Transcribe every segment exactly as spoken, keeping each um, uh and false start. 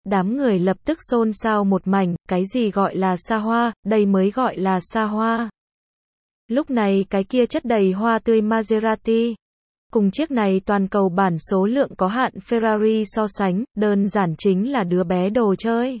Đám người lập tức xôn xao một mảnh, cái gì gọi là xa hoa, đây mới gọi là xa hoa. Lúc này cái kia chất đầy hoa tươi Maserati, cùng chiếc này toàn cầu bản số lượng có hạn Ferrari so sánh, đơn giản chính là đứa bé đồ chơi.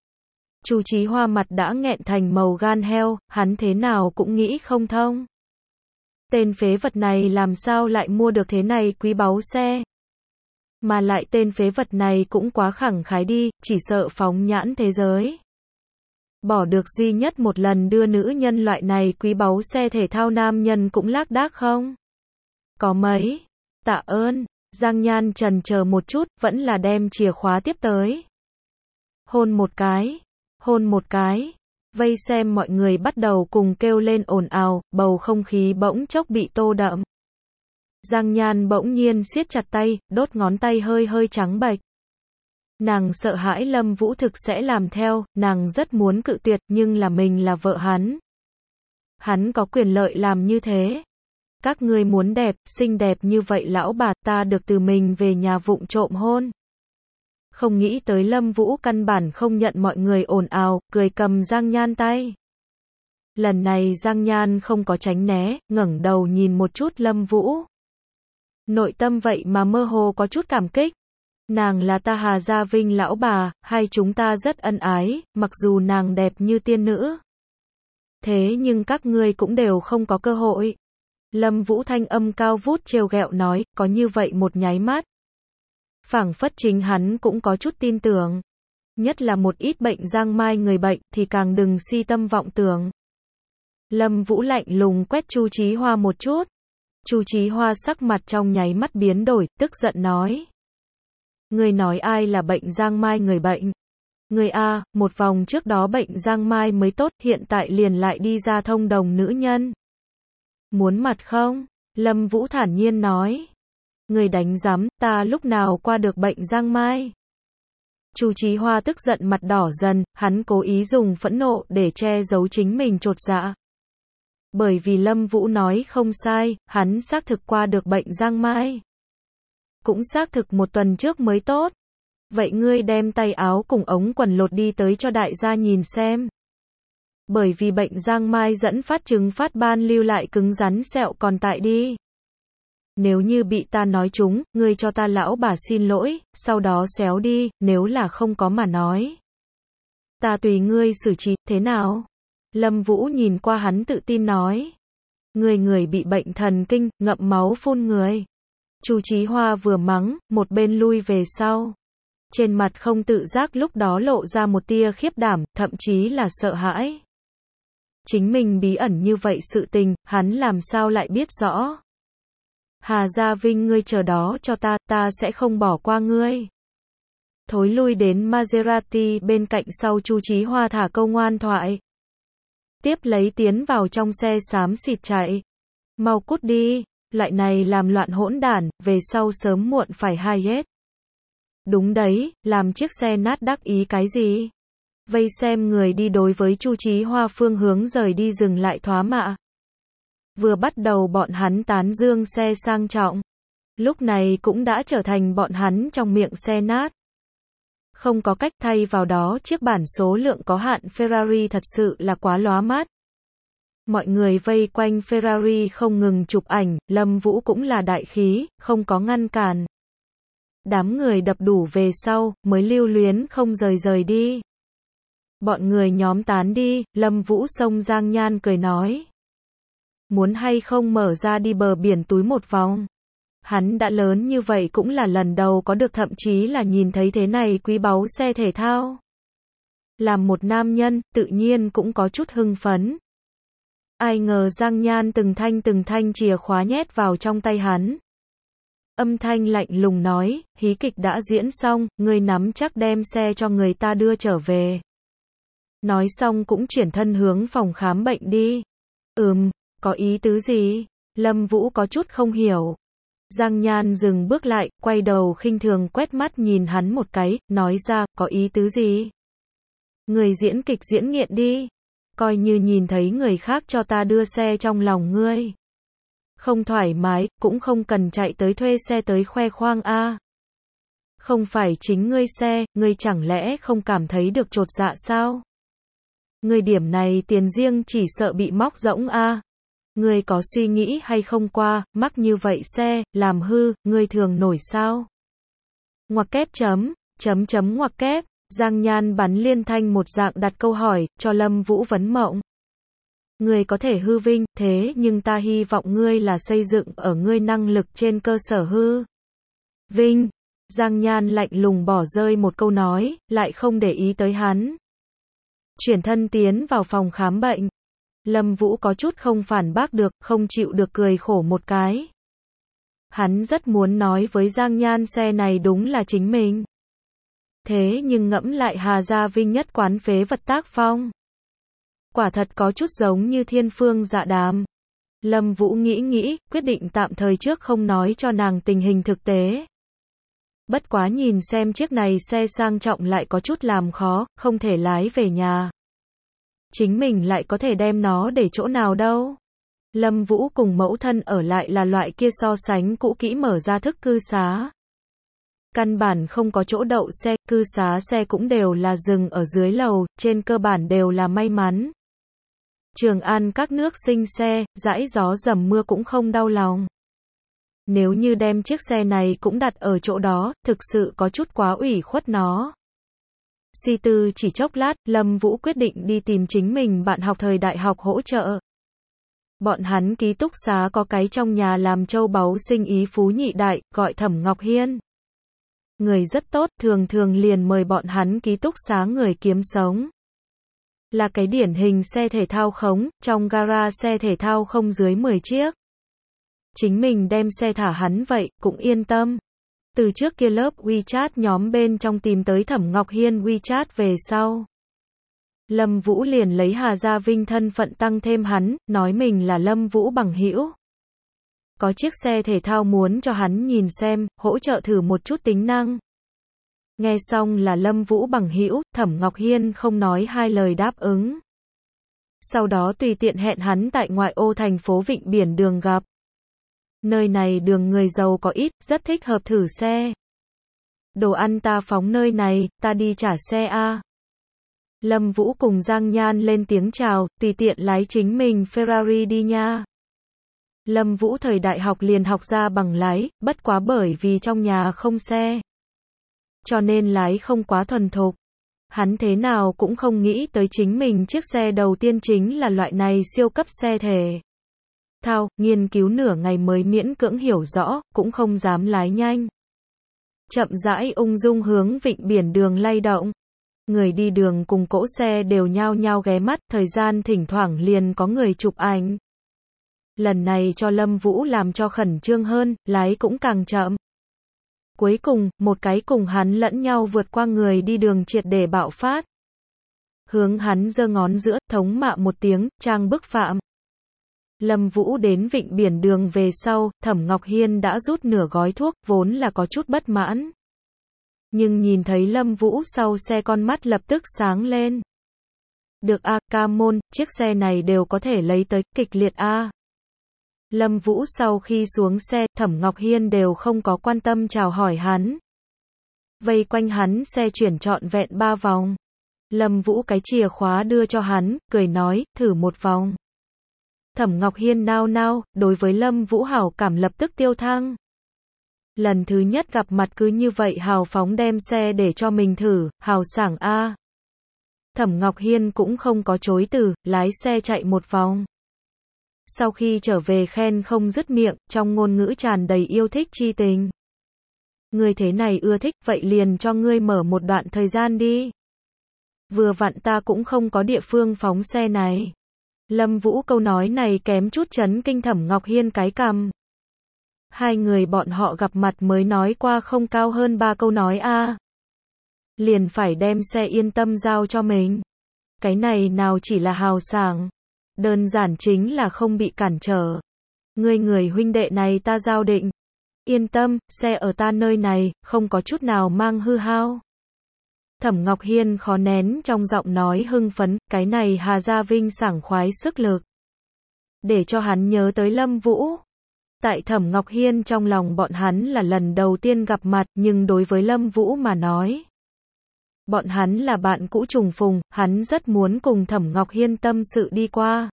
Chu Chí Hoa mặt đã nghẹn thành màu gan heo, hắn thế nào cũng nghĩ không thông. Tên phế vật này làm sao lại mua được thế này quý báu xe? Mà lại tên phế vật này cũng quá khẳng khái đi, chỉ sợ phóng nhãn thế giới. Bỏ được duy nhất một lần đưa nữ nhân loại này quý báu xe thể thao nam nhân cũng lác đác không? Có mấy? Tạ ơn. Giang Nhan chần chờ một chút, vẫn là đem chìa khóa tiếp tới. Hôn một cái. Hôn một cái. Vây xem mọi người bắt đầu cùng kêu lên ồn ào, bầu không khí bỗng chốc bị tô đậm. Giang Nhan bỗng nhiên siết chặt tay, đốt ngón tay hơi hơi trắng bệch. Nàng sợ hãi Lâm Vũ thực sẽ làm theo, nàng rất muốn cự tuyệt, nhưng là mình là vợ hắn. Hắn có quyền lợi làm như thế. Các ngươi muốn đẹp, xinh đẹp như vậy lão bà, ta được từ mình về nhà vụng trộm hôn. Không nghĩ tới Lâm Vũ căn bản không nhận mọi người ồn ào, cười cầm Giang Nhan tay. Lần này Giang Nhan không có tránh né, ngẩng đầu nhìn một chút Lâm Vũ. Nội tâm vậy mà mơ hồ có chút cảm kích. Nàng là ta Hà Gia Vinh lão bà, hai chúng ta rất ân ái, mặc dù nàng đẹp như tiên nữ. Thế nhưng các ngươi cũng đều không có cơ hội. Lâm Vũ thanh âm cao vút trêu ghẹo nói, có như vậy một nháy mắt. Phảng phất chính hắn cũng có chút tin tưởng. Nhất là một ít bệnh giang mai người bệnh thì càng đừng si tâm vọng tưởng. Lâm Vũ lạnh lùng quét Chu Chí Hoa một chút. Chu Chí Hoa sắc mặt trong nháy mắt biến đổi, tức giận nói. Người nói ai là bệnh giang mai người bệnh? Người A, một vòng trước đó bệnh giang mai mới tốt, hiện tại liền lại đi ra thông đồng nữ nhân. Muốn mặt không? Lâm Vũ thản nhiên nói. Người đánh rắm, ta lúc nào qua được bệnh giang mai? Chu Chí Hoa tức giận mặt đỏ dần, hắn cố ý dùng phẫn nộ để che giấu chính mình chột dạ. Bởi vì Lâm Vũ nói không sai, hắn xác thực qua được bệnh giang mai. Cũng xác thực một tuần trước mới tốt. Vậy ngươi đem tay áo cùng ống quần lột đi tới cho đại gia nhìn xem. Bởi vì bệnh giang mai dẫn phát chứng phát ban lưu lại cứng rắn sẹo còn tại đi. Nếu như bị ta nói trúng, ngươi cho ta lão bà xin lỗi, sau đó xéo đi, nếu là không có mà nói. Ta tùy ngươi xử trí, thế nào? Lâm Vũ nhìn qua hắn tự tin nói. Người người bị bệnh thần kinh, ngậm máu phun người. Chu Chí Hoa vừa mắng, một bên lui về sau. Trên mặt không tự giác lúc đó lộ ra một tia khiếp đảm, thậm chí là sợ hãi. Chính mình bí ẩn như vậy sự tình, hắn làm sao lại biết rõ. Hà Gia Vinh ngươi chờ đó cho ta, ta sẽ không bỏ qua ngươi. Thối lui đến Maserati bên cạnh sau Chu Chí Hoa thả câu ngoan thoại. Tiếp lấy tiến vào trong xe xám xịt chạy. Mau cút đi, loại này làm loạn hỗn đản, về sau sớm muộn phải hai hết. Đúng đấy, làm chiếc xe nát đắc ý cái gì? Vây xem người đi đối với Chu Chí Hoa phương hướng rời đi dừng lại thoá mạ. Vừa bắt đầu bọn hắn tán dương xe sang trọng. Lúc này cũng đã trở thành bọn hắn trong miệng xe nát. Không có cách thay vào đó chiếc bản số lượng có hạn Ferrari thật sự là quá lóa mắt. Mọi người vây quanh Ferrari không ngừng chụp ảnh, Lâm Vũ cũng là đại khí, không có ngăn cản. Đám người đập đủ về sau, mới lưu luyến không rời rời đi. Bọn người nhóm tán đi, Lâm Vũ xông Giang Nhan cười nói. Muốn hay không mở ra đi bờ biển túi một vòng. Hắn đã lớn như vậy cũng là lần đầu có được thậm chí là nhìn thấy thế này quý báu xe thể thao. Làm một nam nhân, tự nhiên cũng có chút hưng phấn. Ai ngờ Giang Nhan từng thanh từng thanh chìa khóa nhét vào trong tay hắn. Âm thanh lạnh lùng nói, hí kịch đã diễn xong, ngươi nắm chắc đem xe cho người ta đưa trở về. Nói xong cũng chuyển thân hướng phòng khám bệnh đi. Ừm, có ý tứ gì? Lâm Vũ có chút không hiểu. Giang Nhan dừng bước lại, quay đầu khinh thường quét mắt nhìn hắn một cái, nói ra, có ý tứ gì? Người diễn kịch diễn nghiện đi. Coi như nhìn thấy người khác cho ta đưa xe trong lòng ngươi. Không thoải mái, cũng không cần chạy tới thuê xe tới khoe khoang a. Không phải chính ngươi xe, ngươi chẳng lẽ không cảm thấy được chột dạ sao? Ngươi điểm này tiền riêng chỉ sợ bị móc rỗng a. Ngươi có suy nghĩ hay không qua, mắc như vậy xe, làm hư, ngươi thường nổi sao? Ngoặc kép chấm, chấm chấm ngoặc kép, Giang Nhan bắn liên thanh một dạng đặt câu hỏi, cho Lâm Vũ vấn mộng. Ngươi có thể hư vinh, thế nhưng ta hy vọng ngươi là xây dựng ở ngươi năng lực trên cơ sở hư vinh. Giang Nhan lạnh lùng bỏ rơi một câu nói, lại không để ý tới hắn. Chuyển thân tiến vào phòng khám bệnh. Lâm Vũ có chút không phản bác được, không chịu được cười khổ một cái. Hắn rất muốn nói với Giang Nhan xe này đúng là chính mình. Thế nhưng ngẫm lại Hà Gia Vinh nhất quán phế vật tác phong. Quả thật có chút giống như thiên phương dạ đàm. Lâm Vũ nghĩ nghĩ, quyết định tạm thời trước không nói cho nàng tình hình thực tế. Bất quá nhìn xem chiếc này xe sang trọng lại có chút làm khó, không thể lái về nhà. Chính mình lại có thể đem nó để chỗ nào đâu. Lâm Vũ cùng mẫu thân ở lại là loại kia so sánh cũ kỹ mở ra thức cư xá. Căn bản không có chỗ đậu xe, cư xá xe cũng đều là dừng ở dưới lầu, trên cơ bản đều là may mắn. Trường An các nước sinh xe, dãi gió dầm mưa cũng không đau lòng. Nếu như đem chiếc xe này cũng đặt ở chỗ đó, thực sự có chút quá ủy khuất nó. Suy tư chỉ chốc lát, Lâm Vũ quyết định đi tìm chính mình bạn học thời đại học hỗ trợ. Bọn hắn ký túc xá có cái trong nhà làm châu báu sinh ý phú nhị đại, gọi Thẩm Ngọc Hiên. Người rất tốt, thường thường liền mời bọn hắn ký túc xá người kiếm sống. Là cái điển hình xe thể thao khống, trong gara xe thể thao không dưới mười chiếc. Chính mình đem xe thả hắn vậy, cũng yên tâm. Từ trước kia lớp WeChat nhóm bên trong tìm tới Thẩm Ngọc Hiên WeChat về sau. Lâm Vũ liền lấy Hà Gia Vinh thân phận tăng thêm hắn, nói mình là Lâm Vũ bằng hữu. Có chiếc xe thể thao muốn cho hắn nhìn xem, hỗ trợ thử một chút tính năng. Nghe xong là Lâm Vũ bằng hữu, Thẩm Ngọc Hiên không nói hai lời đáp ứng. Sau đó tùy tiện hẹn hắn tại ngoại ô thành phố Vịnh Biển Đường gặp. Nơi này đường người giàu có ít, rất thích hợp thử xe. Đồ ăn ta phóng nơi này, ta đi trả xe a. Lâm Vũ cùng Giang Nhan lên tiếng chào, tùy tiện lái chính mình Ferrari đi nha. Lâm Vũ thời đại học liền học ra bằng lái, bất quá bởi vì trong nhà không xe. Cho nên lái không quá thuần thục. Hắn thế nào cũng không nghĩ tới chính mình chiếc xe đầu tiên chính là loại này siêu cấp xe thể thao, nghiên cứu nửa ngày mới miễn cưỡng hiểu rõ, cũng không dám lái nhanh. Chậm rãi ung dung hướng Vịnh Biển Đường lay động. Người đi đường cùng cỗ xe đều nhao nhao ghé mắt, thời gian thỉnh thoảng liền có người chụp ảnh. Lần này cho Lâm Vũ làm cho khẩn trương hơn, lái cũng càng chậm. Cuối cùng, một cái cùng hắn lẫn nhau vượt qua người đi đường triệt để bạo phát. Hướng hắn giơ ngón giữa, thống mạ một tiếng, trang bức phạm. Lâm Vũ đến Vịnh Biển Đường về sau, Thẩm Ngọc Hiên đã rút nửa gói thuốc, vốn là có chút bất mãn. Nhưng nhìn thấy Lâm Vũ sau xe con mắt lập tức sáng lên. Được a, ca môn, chiếc xe này đều có thể lấy tới, kịch liệt a. Lâm Vũ sau khi xuống xe, Thẩm Ngọc Hiên đều không có quan tâm chào hỏi hắn. Vây quanh hắn xe chuyển trọn vẹn ba vòng. Lâm Vũ cái chìa khóa đưa cho hắn, cười nói, thử một vòng. Thẩm Ngọc Hiên nao nao, đối với Lâm Vũ hảo cảm lập tức tiêu thăng. Lần thứ nhất gặp mặt cứ như vậy hào phóng đem xe để cho mình thử, hào sảng a. Thẩm Ngọc Hiên cũng không có chối từ, lái xe chạy một vòng. Sau khi trở về khen không dứt miệng, trong ngôn ngữ tràn đầy yêu thích chi tình. Ngươi thế này ưa thích, vậy liền cho ngươi mở một đoạn thời gian đi. Vừa vặn ta cũng không có địa phương phóng xe này. Lâm Vũ câu nói này kém chút chấn kinh Thẩm Ngọc Hiên cái cằm. Hai người bọn họ gặp mặt mới nói qua không cao hơn ba câu nói a. Liền phải đem xe yên tâm giao cho mình. Cái này nào chỉ là hào sảng. Đơn giản chính là không bị cản trở. Ngươi người huynh đệ này ta giao định. Yên tâm, xe ở ta nơi này, không có chút nào mang hư hao. Thẩm Ngọc Hiên khó nén trong giọng nói hưng phấn, cái này Hà Gia Vinh sảng khoái sức lực. Để cho hắn nhớ tới Lâm Vũ. Tại Thẩm Ngọc Hiên trong lòng bọn hắn là lần đầu tiên gặp mặt, nhưng đối với Lâm Vũ mà nói, bọn hắn là bạn cũ trùng phùng, hắn rất muốn cùng Thẩm Ngọc Hiên tâm sự đi qua.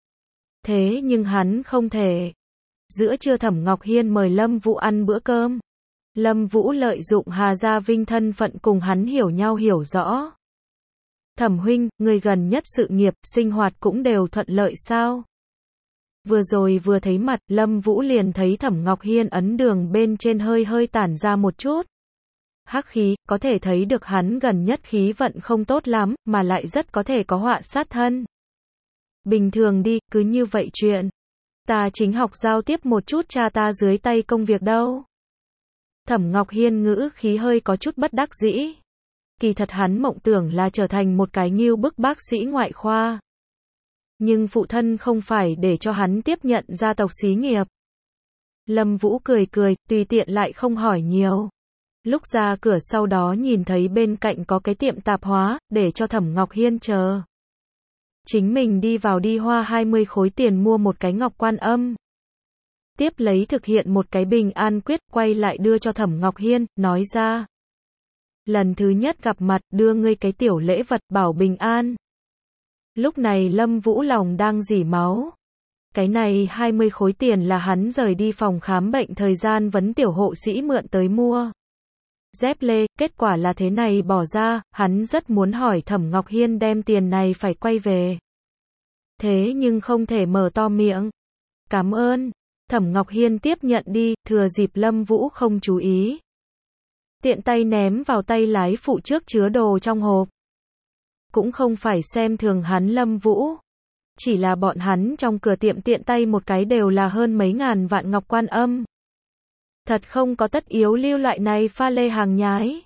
Thế nhưng hắn không thể. Giữa trưa Thẩm Ngọc Hiên mời Lâm Vũ ăn bữa cơm. Lâm Vũ lợi dụng Hà Gia Vinh thân phận cùng hắn hiểu nhau hiểu rõ. Thẩm huynh, người gần nhất sự nghiệp, sinh hoạt cũng đều thuận lợi sao? Vừa rồi vừa thấy mặt, Lâm Vũ liền thấy Thẩm Ngọc Hiên ấn đường bên trên hơi hơi tản ra một chút hắc khí, có thể thấy được hắn gần nhất khí vận không tốt lắm, mà lại rất có thể có họa sát thân. Bình thường đi, cứ như vậy chuyện. Ta chính học giao tiếp một chút cha ta dưới tay công việc đâu. Thẩm Ngọc Hiên ngữ khí hơi có chút bất đắc dĩ. Kỳ thật hắn mộng tưởng là trở thành một cái ngưu bức bác sĩ ngoại khoa. Nhưng phụ thân không phải để cho hắn tiếp nhận gia tộc xí nghiệp. Lâm Vũ cười cười, tùy tiện lại không hỏi nhiều. Lúc ra cửa sau đó nhìn thấy bên cạnh có cái tiệm tạp hóa, để cho Thẩm Ngọc Hiên chờ. Chính mình đi vào đi hoa hai mươi khối tiền mua một cái ngọc quan âm. Tiếp lấy thực hiện một cái bình an quyết, quay lại đưa cho Thẩm Ngọc Hiên, nói ra. Lần thứ nhất gặp mặt, đưa ngươi cái tiểu lễ vật, bảo bình an. Lúc này Lâm Vũ lòng đang rỉ máu. Cái này hai mươi khối tiền là hắn rời đi phòng khám bệnh thời gian vấn tiểu hộ sĩ mượn tới mua dép lê, kết quả là thế này bỏ ra, hắn rất muốn hỏi Thẩm Ngọc Hiên đem tiền này phải quay về. Thế nhưng không thể mở to miệng. Cảm ơn. Thẩm Ngọc Hiên tiếp nhận đi, thừa dịp Lâm Vũ không chú ý. Tiện tay ném vào tay lái phụ trước chứa đồ trong hộp. Cũng không phải xem thường hắn Lâm Vũ. Chỉ là bọn hắn trong cửa tiệm tiện tay một cái đều là hơn mấy ngàn vạn ngọc quan âm. Thật không có tất yếu lưu loại này pha lê hàng nhái.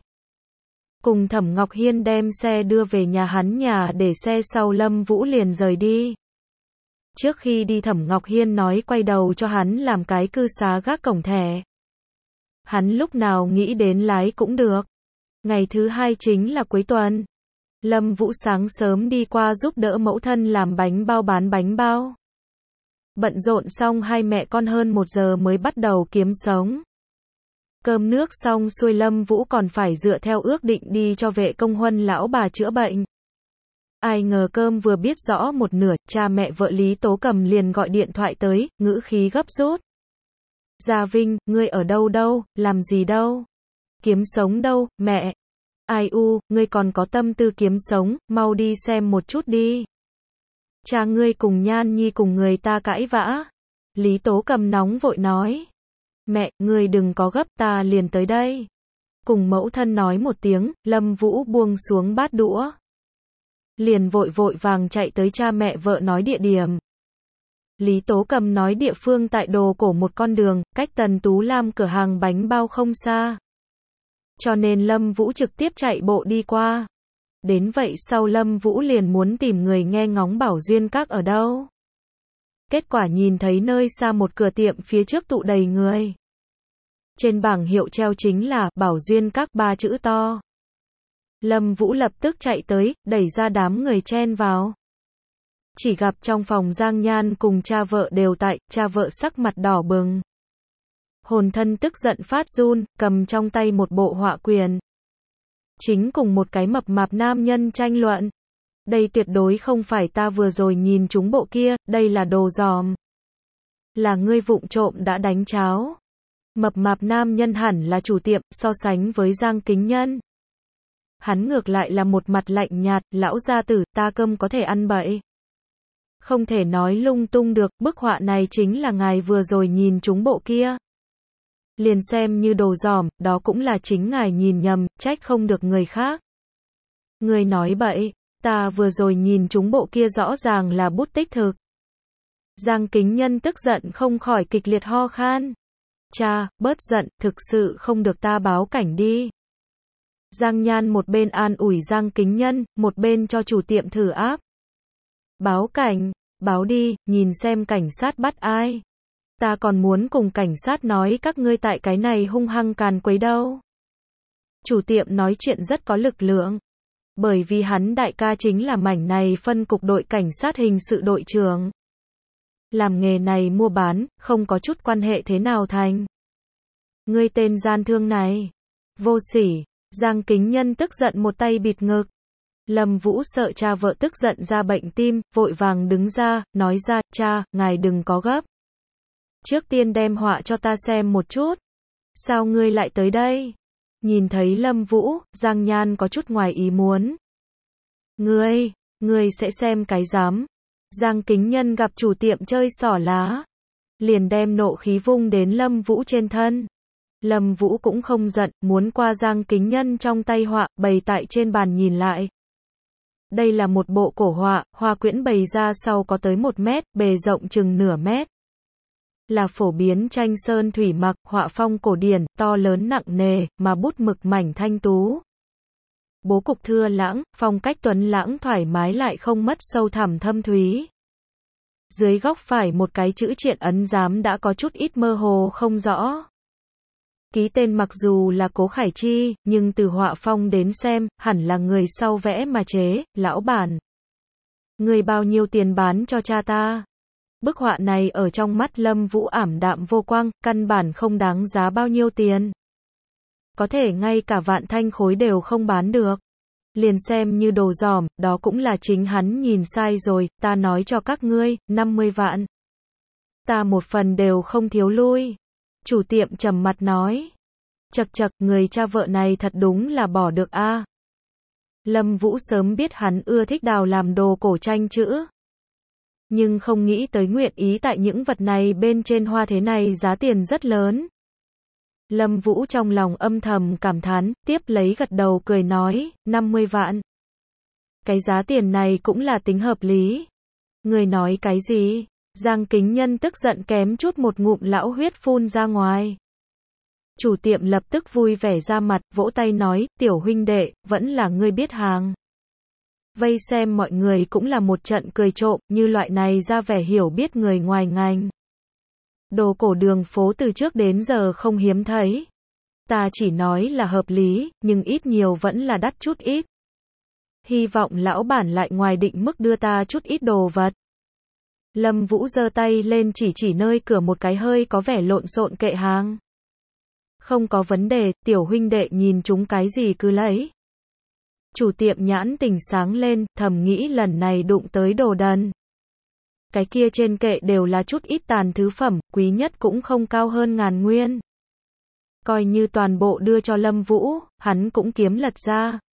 Cùng Thẩm Ngọc Hiên đem xe đưa về nhà hắn nhà để xe sau Lâm Vũ liền rời đi. Trước khi đi Thẩm Ngọc Hiên nói quay đầu cho hắn làm cái cư xá gác cổng thẻ. Hắn lúc nào nghĩ đến lái cũng được. Ngày thứ hai chính là cuối tuần. Lâm Vũ sáng sớm đi qua giúp đỡ mẫu thân làm bánh bao bán bánh bao. Bận rộn xong hai mẹ con hơn một giờ mới bắt đầu kiếm sống. Cơm nước xong xuôi Lâm Vũ còn phải dựa theo ước định đi cho vệ công huân lão bà chữa bệnh. Ai ngờ cơm vừa biết rõ một nửa, cha mẹ vợ Lý Tố Cầm liền gọi điện thoại tới, ngữ khí gấp rút. Gia Vinh, ngươi ở đâu đâu, làm gì đâu? Kiếm sống đâu, mẹ? Ai u, ngươi còn có tâm tư kiếm sống, mau đi xem một chút đi. Cha ngươi cùng Nhan Nhi cùng người ta cãi vã. Lý Tố Cầm nóng vội nói. Mẹ, ngươi đừng có gấp, ta liền tới đây. Cùng mẫu thân nói một tiếng, Lâm Vũ buông xuống bát đũa. Liền vội vội vàng chạy tới cha mẹ vợ nói địa điểm. Lý Tố Cầm nói địa phương tại đồ cổ một con đường, cách Tần Tú Lam cửa hàng bánh bao không xa. Cho nên Lâm Vũ trực tiếp chạy bộ đi qua. Đến vậy sau Lâm Vũ liền muốn tìm người nghe ngóng Bảo Duyên Các ở đâu. Kết quả nhìn thấy nơi xa một cửa tiệm phía trước tụ đầy người. Trên bảng hiệu treo chính là Bảo Duyên Các ba chữ to. Lâm Vũ lập tức chạy tới, đẩy ra đám người chen vào. Chỉ gặp trong phòng Giang Nhan cùng cha vợ đều tại, cha vợ sắc mặt đỏ bừng. Hồn thân tức giận phát run, cầm trong tay một bộ họa quyền. Chính cùng một cái mập mạp nam nhân tranh luận. Đây tuyệt đối không phải ta vừa rồi nhìn chúng bộ kia, đây là đồ giòm. Là ngươi vụng trộm đã đánh cháo. Mập mạp nam nhân hẳn là chủ tiệm, so sánh với Giang Kính Nhân. Hắn ngược lại là một mặt lạnh nhạt, lão gia tử, ta cơm có thể ăn bậy. Không thể nói lung tung được, bức họa này chính là ngài vừa rồi nhìn chúng bộ kia. Liền xem như đồ giòm, đó cũng là chính ngài nhìn nhầm, trách không được người khác. Người nói bậy, ta vừa rồi nhìn chúng bộ kia rõ ràng là bút tích thực. Giang Kính Nhân tức giận không khỏi kịch liệt ho khan. Cha, bớt giận, thực sự không được ta báo cảnh đi. Giang Nhan một bên an ủi Giang Kính Nhân, một bên cho chủ tiệm thử áp. Báo cảnh, báo đi, nhìn xem cảnh sát bắt ai. Ta còn muốn cùng cảnh sát nói các ngươi tại cái này hung hăng càn quấy đâu. Chủ tiệm nói chuyện rất có lực lượng. Bởi vì hắn đại ca chính là mảnh này phân cục đội cảnh sát hình sự đội trưởng. Làm nghề này mua bán, không có chút quan hệ thế nào thành. Ngươi tên gian thương này. Vô sỉ. Giang Kính Nhân tức giận một tay bịt ngực. Lâm Vũ sợ cha vợ tức giận ra bệnh tim, vội vàng đứng ra, nói ra, cha, ngài đừng có gấp. Trước tiên đem họa cho ta xem một chút. Sao ngươi lại tới đây? Nhìn thấy Lâm Vũ, Giang Nhan có chút ngoài ý muốn. Ngươi, ngươi sẽ xem cái dám. Giang Kính Nhân gặp chủ tiệm chơi xỏ lá, liền đem nộ khí vung đến Lâm Vũ trên thân. Lâm Vũ cũng không giận, muốn qua Giang Kính Nhân trong tay họa, bày tại trên bàn nhìn lại. Đây là một bộ cổ họa, hoa quyển bày ra sau có tới một mét, bề rộng chừng nửa mét. Là phổ biến tranh sơn thủy mặc, họa phong cổ điển, to lớn nặng nề, mà bút mực mảnh thanh tú. Bố cục thưa lãng, phong cách tuấn lãng thoải mái lại không mất sâu thẳm thâm thúy. Dưới góc phải một cái chữ triện ấn giám đã có chút ít mơ hồ không rõ. Ký tên mặc dù là Cố Khải Chi, nhưng từ họa phong đến xem, hẳn là người sau vẽ mà chế, lão bản. Người bao nhiêu tiền bán cho cha ta? Bức họa này ở trong mắt Lâm Vũ ảm đạm vô quang, căn bản không đáng giá bao nhiêu tiền. Có thể ngay cả vạn thanh khối đều không bán được. Liền xem như đồ dỏm, đó cũng là chính hắn nhìn sai rồi, ta nói cho các ngươi, năm mươi vạn. Ta một phần đều không thiếu lui. Chủ tiệm trầm mặt nói. Chậc chậc, người cha vợ này thật đúng là bỏ được a. À. Lâm Vũ sớm biết hắn ưa thích đào làm đồ cổ tranh chữ. Nhưng không nghĩ tới nguyện ý tại những vật này bên trên hoa thế này giá tiền rất lớn. Lâm Vũ trong lòng âm thầm cảm thán, tiếp lấy gật đầu cười nói, năm mươi vạn. Cái giá tiền này cũng là tính hợp lý. Người nói cái gì? Giang Kính Nhân tức giận kém chút một ngụm lão huyết phun ra ngoài. Chủ tiệm lập tức vui vẻ ra mặt, vỗ tay nói, tiểu huynh đệ, vẫn là ngươi biết hàng. Vây xem mọi người cũng là một trận cười trộm, như loại này ra vẻ hiểu biết người ngoài ngành. Đồ cổ đường phố từ trước đến giờ không hiếm thấy. Ta chỉ nói là hợp lý, nhưng ít nhiều vẫn là đắt chút ít. Hy vọng lão bản lại ngoài định mức đưa ta chút ít đồ vật. Lâm Vũ giơ tay lên chỉ chỉ nơi cửa một cái hơi có vẻ lộn xộn kệ hàng. Không có vấn đề, tiểu huynh đệ nhìn chúng cái gì cứ lấy. Chủ tiệm nhãn tình sáng lên, thầm nghĩ lần này đụng tới đồ đần. Cái kia trên kệ đều là chút ít tàn thứ phẩm, quý nhất cũng không cao hơn ngàn nguyên. Coi như toàn bộ đưa cho Lâm Vũ, hắn cũng kiếm lật ra.